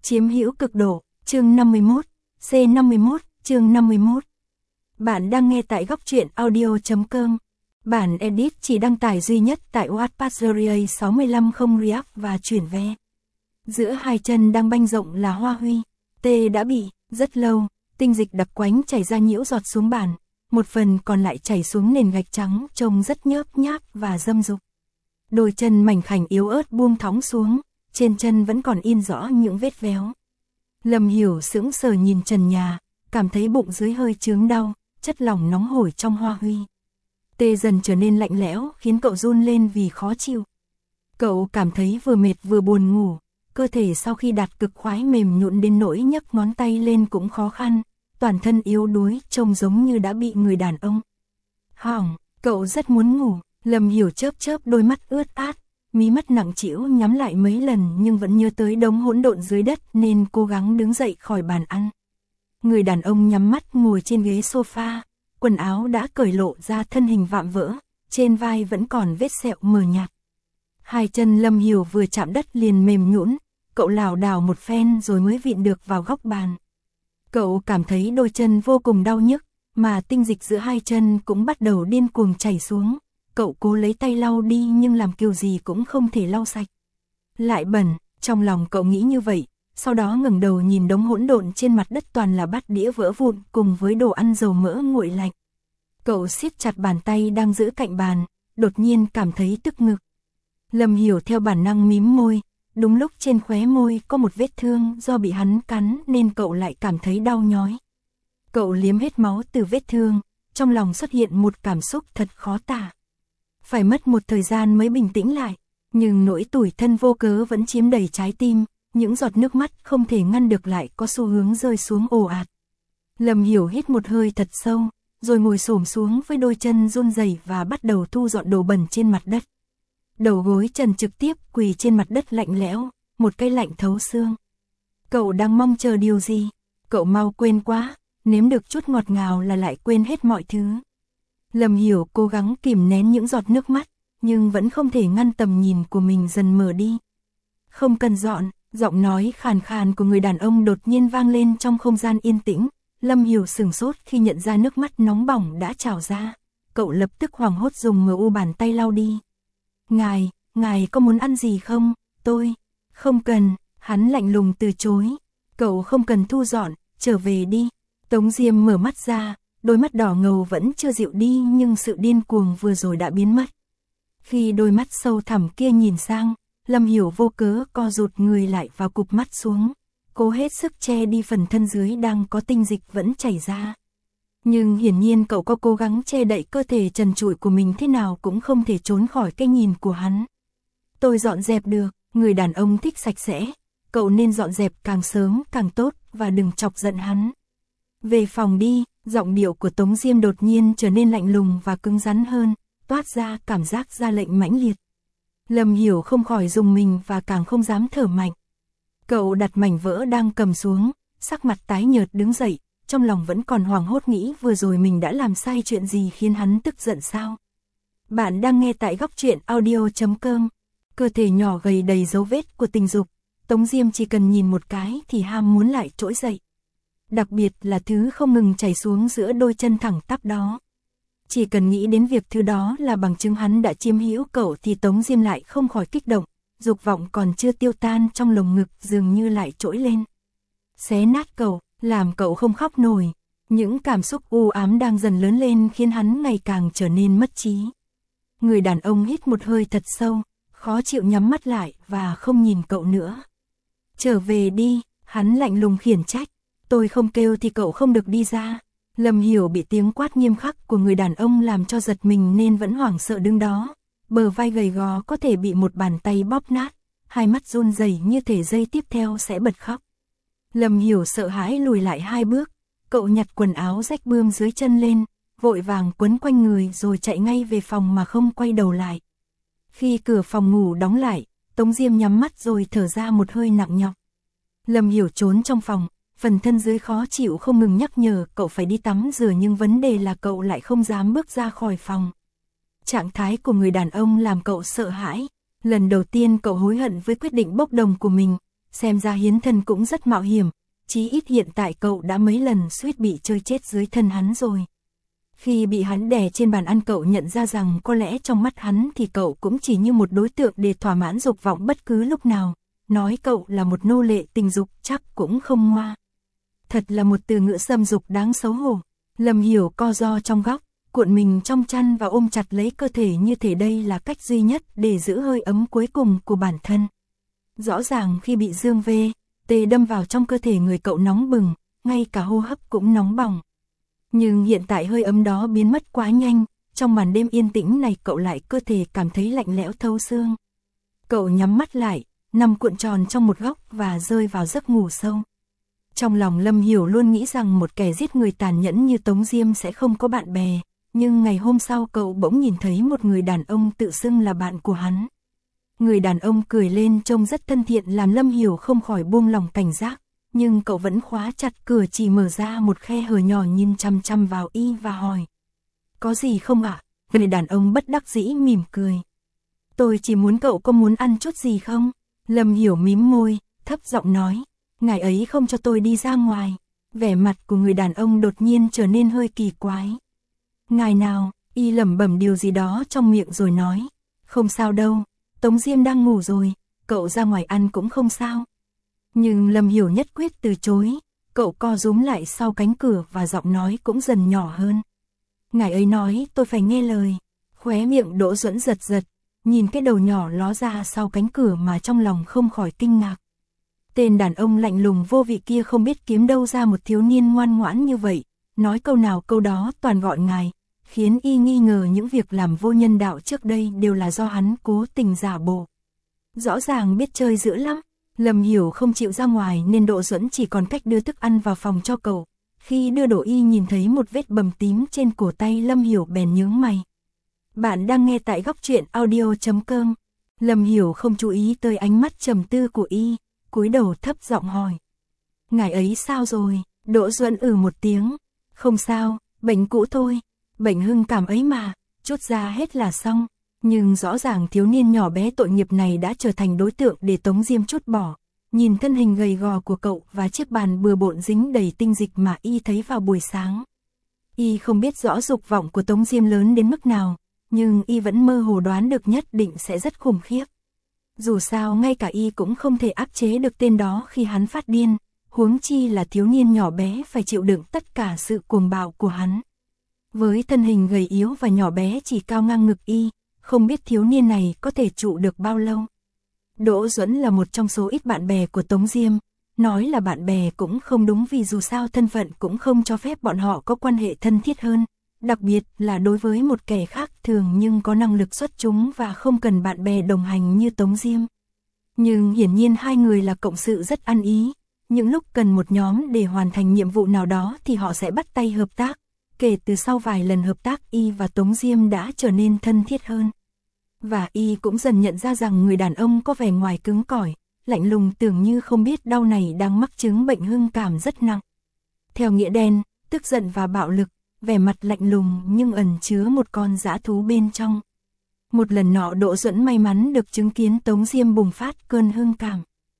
Chiếm hữu cực độ, chương 51, C51, chương 51. Bạn đang nghe tại góc truyện audio.com. Bản edit chỉ đăng tải duy nhất tại Wattpad 65 không React và chuyển ve. Giữa hai chân đang banh rộng là Hoa Huy. Tê đã bị, rất lâu, tinh dịch đặc quánh chảy ra nhiễu giọt xuống bàn. Một phần còn lại chảy xuống nền gạch trắng trông rất nhớp nháp và dâm dục. Đôi chân mảnh khảnh yếu ớt buông thõng xuống, trên chân vẫn còn in rõ những vết véo. Lâm Hiểu sững sờ nhìn trần nhà, cảm thấy bụng dưới hơi chướng đau, chất lỏng nóng hổi trong Hoa Huy. Tê dần trở nên lạnh lẽo khiến cậu run lên vì khó chịu. Cậu cảm thấy vừa mệt vừa buồn ngủ, cơ thể sau khi đạt cực khoái mềm nhũn đến nỗi nhấc ngón tay lên cũng khó khăn, toàn thân yếu đuối trông giống như đã bị người đàn ông. Hỏng, cậu rất muốn ngủ. Lâm Hiểu chớp chớp đôi mắt ướt át, mí mắt nặng trĩu nhắm lại mấy lần nhưng vẫn nhớ tới đống hỗn độn dưới đất nên cố gắng đứng dậy khỏi bàn ăn. Người đàn ông nhắm mắt ngồi trên ghế sofa, quần áo đã cởi lộ ra thân hình vạm vỡ, trên vai vẫn còn vết sẹo mờ nhạt. Hai chân Lâm Hiểu vừa chạm đất liền mềm nhũn, cậu lảo đảo một phen rồi mới vịn được vào góc bàn. Cậu cảm thấy đôi chân vô cùng đau nhức, mà tinh dịch giữa hai chân cũng bắt đầu điên cuồng chảy xuống. Cậu cố lấy tay lau đi nhưng làm kiểu gì cũng không thể lau sạch. Lại bẩn, trong lòng cậu nghĩ như vậy, sau đó ngẩng đầu nhìn đống hỗn độn trên mặt đất toàn là bát đĩa vỡ vụn cùng với đồ ăn dầu mỡ nguội lạnh. Cậu siết chặt bàn tay đang giữ cạnh bàn, đột nhiên cảm thấy tức ngực. Lâm Hiểu theo bản năng mím môi, đúng lúc trên khóe môi có một vết thương do bị hắn cắn nên cậu lại cảm thấy đau nhói. Cậu liếm hết máu từ vết thương, trong lòng xuất hiện một cảm xúc thật khó tả. Phải mất một thời gian mới bình tĩnh lại, nhưng nỗi tủi thân vô cớ vẫn chiếm đầy trái tim, những giọt nước mắt không thể ngăn được lại có xu hướng rơi xuống ồ ạt. Lâm Hiểu hít một hơi thật sâu, rồi ngồi xổm xuống với đôi chân run rẩy và bắt đầu thu dọn đồ bẩn trên mặt đất. Đầu gối trần trực tiếp quỳ trên mặt đất lạnh lẽo, một cái lạnh thấu xương. Cậu đang mong chờ điều gì? Cậu mau quên quá, nếm được chút ngọt ngào là lại quên hết mọi thứ. Lâm Hiểu cố gắng kìm nén những giọt nước mắt, nhưng vẫn không thể ngăn tầm nhìn của mình dần mờ đi. Không cần dọn, giọng nói khàn khàn của người đàn ông đột nhiên vang lên trong không gian yên tĩnh. Lâm Hiểu sửng sốt khi nhận ra nước mắt nóng bỏng đã trào ra. Cậu lập tức hoảng hốt dùng mờ u bàn tay lau đi. Ngài có muốn ăn gì không? Tôi. Không cần, hắn lạnh lùng từ chối. Cậu không cần thu dọn, trở về đi. Tống Diêm mở mắt ra. Đôi mắt đỏ ngầu vẫn chưa dịu đi nhưng sự điên cuồng vừa rồi đã biến mất. Khi đôi mắt sâu thẳm kia nhìn sang, Lâm Hiểu vô cớ co rụt người lại và cụp mắt xuống, cố hết sức che đi phần thân dưới đang có tinh dịch vẫn chảy ra. Nhưng hiển nhiên cậu có cố gắng che đậy cơ thể trần trụi của mình thế nào cũng không thể trốn khỏi cái nhìn của hắn. Tôi dọn dẹp được, người đàn ông thích sạch sẽ, cậu nên dọn dẹp càng sớm càng tốt và đừng chọc giận hắn. Về phòng đi. Giọng điệu của Tống Diêm đột nhiên trở nên lạnh lùng và cứng rắn hơn, toát ra cảm giác ra lệnh mãnh liệt. Lâm Hiểu không khỏi rùng mình và càng không dám thở mạnh. Cậu đặt mảnh vỡ đang cầm xuống, sắc mặt tái nhợt đứng dậy, trong lòng vẫn còn hoảng hốt nghĩ vừa rồi mình đã làm sai chuyện gì khiến hắn tức giận sao. Bạn đang nghe tại góc truyện audio.com. Cơ thể nhỏ gầy đầy dấu vết của tình dục, Tống Diêm chỉ cần nhìn một cái thì ham muốn lại trỗi dậy. Đặc biệt là thứ không ngừng chảy xuống giữa đôi chân thẳng tắp đó. Chỉ cần nghĩ đến việc thứ đó là bằng chứng hắn đã chiếm hữu cậu thì Tống Diêm lại không khỏi kích động, dục vọng còn chưa tiêu tan trong lồng ngực dường như lại trỗi lên. Xé nát cậu, làm cậu không khóc nổi, những cảm xúc u ám đang dần lớn lên khiến hắn ngày càng trở nên mất trí. Người đàn ông hít một hơi thật sâu, khó chịu nhắm mắt lại và không nhìn cậu nữa. Trở về đi, hắn lạnh lùng khiển trách. Tôi không kêu thì cậu không được đi ra. Lâm Hiểu bị tiếng quát nghiêm khắc của người đàn ông làm cho giật mình nên vẫn hoảng sợ đứng đó. Bờ vai gầy gò có thể bị một bàn tay bóp nát, hai mắt run rẩy như thể giây tiếp theo sẽ bật khóc. Lâm Hiểu sợ hãi lùi lại 2 bước, cậu nhặt quần áo rách bươm dưới chân lên, vội vàng quấn quanh người rồi chạy ngay về phòng mà không quay đầu lại. Khi cửa phòng ngủ đóng lại, Tống Diêm nhắm mắt rồi thở ra một hơi nặng nhọc. Lâm Hiểu trốn trong phòng. Phần thân dưới khó chịu không ngừng nhắc nhở cậu phải đi tắm rửa nhưng vấn đề là cậu lại không dám bước ra khỏi phòng. Trạng thái của người đàn ông làm cậu sợ hãi. Lần đầu tiên cậu hối hận với quyết định bốc đồng của mình, xem ra hiến thân cũng rất mạo hiểm, chí ít hiện tại cậu đã mấy lần suýt bị chơi chết dưới thân hắn rồi. Khi bị hắn đè trên bàn ăn cậu nhận ra rằng có lẽ trong mắt hắn thì cậu cũng chỉ như một đối tượng để thỏa mãn dục vọng bất cứ lúc nào, nói cậu là một nô lệ tình dục chắc cũng không ngoa. Thật là một từ ngữ xâm dục đáng xấu hổ. Lâm Hiểu co ro trong góc, cuộn mình trong chăn và ôm chặt lấy cơ thể như thể đây là cách duy nhất để giữ hơi ấm cuối cùng của bản thân. Rõ ràng khi bị Dương V.T đâm vào trong cơ thể người cậu nóng bừng, ngay cả hô hấp cũng nóng bỏng. Nhưng hiện tại hơi ấm đó biến mất quá nhanh, trong màn đêm yên tĩnh này cậu lại cơ thể cảm thấy lạnh lẽo thấu xương. Cậu nhắm mắt lại, nằm cuộn tròn trong một góc và rơi vào giấc ngủ sâu. Trong lòng Lâm Hiểu luôn nghĩ rằng một kẻ giết người tàn nhẫn như Tống Diêm sẽ không có bạn bè, nhưng ngày hôm sau cậu bỗng nhìn thấy một người đàn ông tự xưng là bạn của hắn. Người đàn ông cười lên trông rất thân thiện làm Lâm Hiểu không khỏi buông lòng cảnh giác, nhưng cậu vẫn khóa chặt cửa, chỉ mở ra một khe hở nhỏ nhìn chăm chăm vào y và hỏi. Có gì không ạ? Người đàn ông bất đắc dĩ mỉm cười. Tôi chỉ muốn cậu có muốn ăn chút gì không? Lâm Hiểu mím môi, thấp giọng nói. Ngài ấy không cho tôi đi ra ngoài. Vẻ mặt của người đàn ông đột nhiên trở nên hơi kỳ quái. Ngài nào? Y lẩm bẩm điều gì đó trong miệng rồi nói. Không sao đâu, Tống Diêm đang ngủ rồi, cậu ra ngoài ăn cũng không sao. Nhưng Lâm Hiểu nhất quyết từ chối, cậu co rúm lại sau cánh cửa và giọng nói cũng dần nhỏ hơn. Ngài ấy nói tôi phải nghe lời. Khóe miệng Đỗ Duẫn giật giật, nhìn cái đầu nhỏ ló ra sau cánh cửa mà trong lòng không khỏi kinh ngạc. Tên đàn ông lạnh lùng vô vị kia không biết kiếm đâu ra một thiếu niên ngoan ngoãn như vậy, nói câu nào câu đó toàn gọi ngài, khiến y nghi ngờ những việc làm vô nhân đạo trước đây đều là do hắn cố tình giả bộ. Rõ ràng biết chơi dữ lắm. Lâm Hiểu không chịu ra ngoài nên Đỗ Duẫn chỉ còn cách đưa thức ăn vào phòng cho cậu. Khi đưa đồ y nhìn thấy một vết bầm tím trên cổ tay, Lâm Hiểu bèn nhướng mày. Bạn đang nghe tại góc truyện audio.com. Lâm Hiểu không chú ý tới ánh mắt trầm tư của y, cúi đầu thấp giọng hỏi. Ngài ấy sao rồi? Đỗ Duẫn một tiếng. Không sao, bệnh cũ thôi, bệnh hưng cảm ấy mà, chút ra hết là xong. Nhưng rõ ràng thiếu niên nhỏ bé tội nghiệp này đã trở thành đối tượng để Tống Diêm trút bỏ. Nhìn thân hình gầy gò của cậu và chiếc bàn bừa bộn dính đầy tinh dịch mà y thấy vào buổi sáng. Y không biết rõ dục vọng của Tống Diêm lớn đến mức nào, nhưng y vẫn mơ hồ đoán được nhất định sẽ rất khủng khiếp. Dù sao ngay cả y cũng không thể áp chế được tên đó khi hắn phát điên, huống chi là thiếu niên nhỏ bé phải chịu đựng tất cả sự cuồng bạo của hắn. Với thân hình gầy yếu và nhỏ bé chỉ cao ngang ngực y, không biết thiếu niên này có thể trụ được bao lâu. Đỗ Duẫn là một trong số ít bạn bè của Tống Diêm, nói là bạn bè cũng không đúng vì dù sao thân phận cũng không cho phép bọn họ có quan hệ thân thiết hơn, đặc biệt là đối với một kẻ khác thường nhưng có năng lực xuất chúng và không cần bạn bè đồng hành như Tống Diêm. Nhưng hiển nhiên hai người là cộng sự rất ăn ý, những lúc cần một nhóm để hoàn thành nhiệm vụ nào đó thì họ sẽ bắt tay hợp tác. Kể từ sau vài lần hợp tác, y và Tống Diêm đã trở nên thân thiết hơn. Và y cũng dần nhận ra rằng người đàn ông có vẻ ngoài cứng cỏi, lạnh lùng tưởng như không biết đau này đang mắc chứng bệnh hưng cảm rất nặng. Theo nghĩa đen, tức giận và bạo lực, vẻ mặt lạnh lùng nhưng ẩn chứa một con dã thú bên trong. Một lần nọ Đỗ Duẫn may mắn được chứng kiến Tống Diêm bùng phát cơn hưng cảm.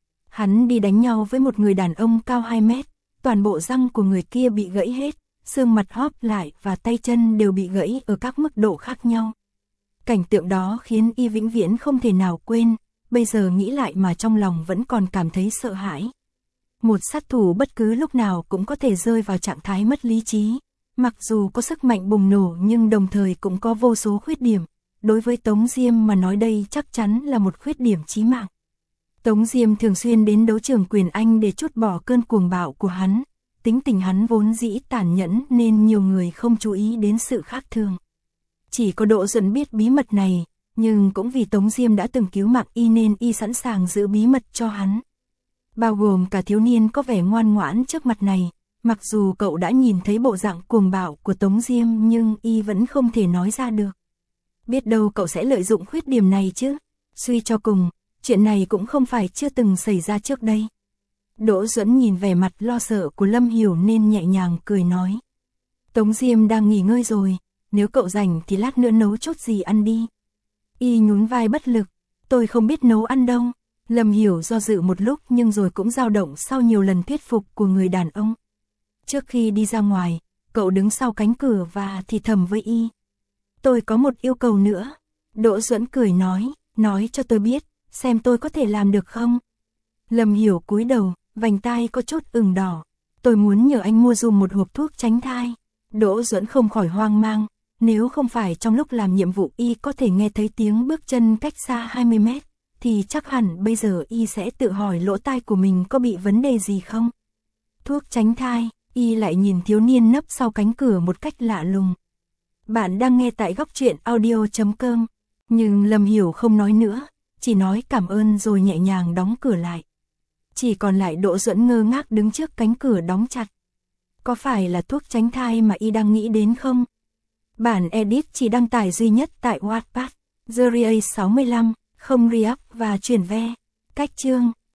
Hắn đi đánh nhau với một người đàn ông cao 2 mét, toàn bộ răng của người kia bị gãy hết, xương mặt hóp lại và tay chân đều bị gãy ở các mức độ khác nhau. Cảnh tượng đó khiến y vĩnh viễn không thể nào quên, bây giờ nghĩ lại mà trong lòng vẫn còn cảm thấy sợ hãi. Một sát thủ bất cứ lúc nào cũng có thể rơi vào trạng thái mất lý trí, mặc dù có sức mạnh bùng nổ nhưng đồng thời cũng có vô số khuyết điểm. Đối với Tống Diêm mà nói đây chắc chắn là một khuyết điểm chí mạng. Tống Diêm thường xuyên đến đấu trường quyền Anh để trút bỏ cơn cuồng bạo của hắn. Tính tình hắn vốn dĩ tàn nhẫn nên nhiều người không chú ý đến sự khác thường. Chỉ có Đỗ Duẫn biết bí mật này, nhưng cũng vì Tống Diêm đã từng cứu mạng y nên y sẵn sàng giữ bí mật cho hắn. Bao gồm cả thiếu niên có vẻ ngoan ngoãn trước mặt này, mặc dù cậu đã nhìn thấy bộ dạng cuồng bạo của Tống Diêm nhưng y vẫn không thể nói ra được. Biết đâu cậu sẽ lợi dụng khuyết điểm này chứ, suy cho cùng, chuyện này cũng không phải chưa từng xảy ra trước đây. Đỗ Duẫn nhìn vẻ mặt lo sợ của Lâm Hiểu nên nhẹ nhàng cười nói. Tống Diêm đang nghỉ ngơi rồi, nếu cậu rảnh thì lát nữa nấu chút gì ăn đi. Y nhún vai bất lực, tôi không biết nấu ăn đâu. Lâm Hiểu do dự một lúc nhưng rồi cũng dao động sau nhiều lần thuyết phục của người đàn ông. Trước khi đi ra ngoài, cậu đứng sau cánh cửa và thì thầm với y. Tôi có một yêu cầu nữa. Đỗ Duẫn cười nói cho tôi biết, xem tôi có thể làm được không? Lâm Hiểu cúi đầu, vành tai có chút ửng đỏ. Tôi muốn nhờ anh mua dùm một hộp thuốc tránh thai. Đỗ Duẫn không khỏi hoang mang, nếu không phải trong lúc làm nhiệm vụ y có thể nghe thấy tiếng bước chân cách xa 20 mét, thì chắc hẳn bây giờ y sẽ tự hỏi lỗ tai của mình có bị vấn đề gì không. Thuốc tránh thai, y lại nhìn thiếu niên nấp sau cánh cửa một cách lạ lùng. Bạn đang nghe tại góc truyện audio.com, nhưng Lâm Hiểu không nói nữa, chỉ nói cảm ơn rồi nhẹ nhàng đóng cửa lại. Chỉ còn lại Đỗ Duẫn ngơ ngác đứng trước cánh cửa đóng chặt. Có phải là thuốc tránh thai mà y đang nghĩ đến không? Bản edit chỉ đăng tải duy nhất tại Wattpad, Series 65, không re-up và chuyển ve. Cách chương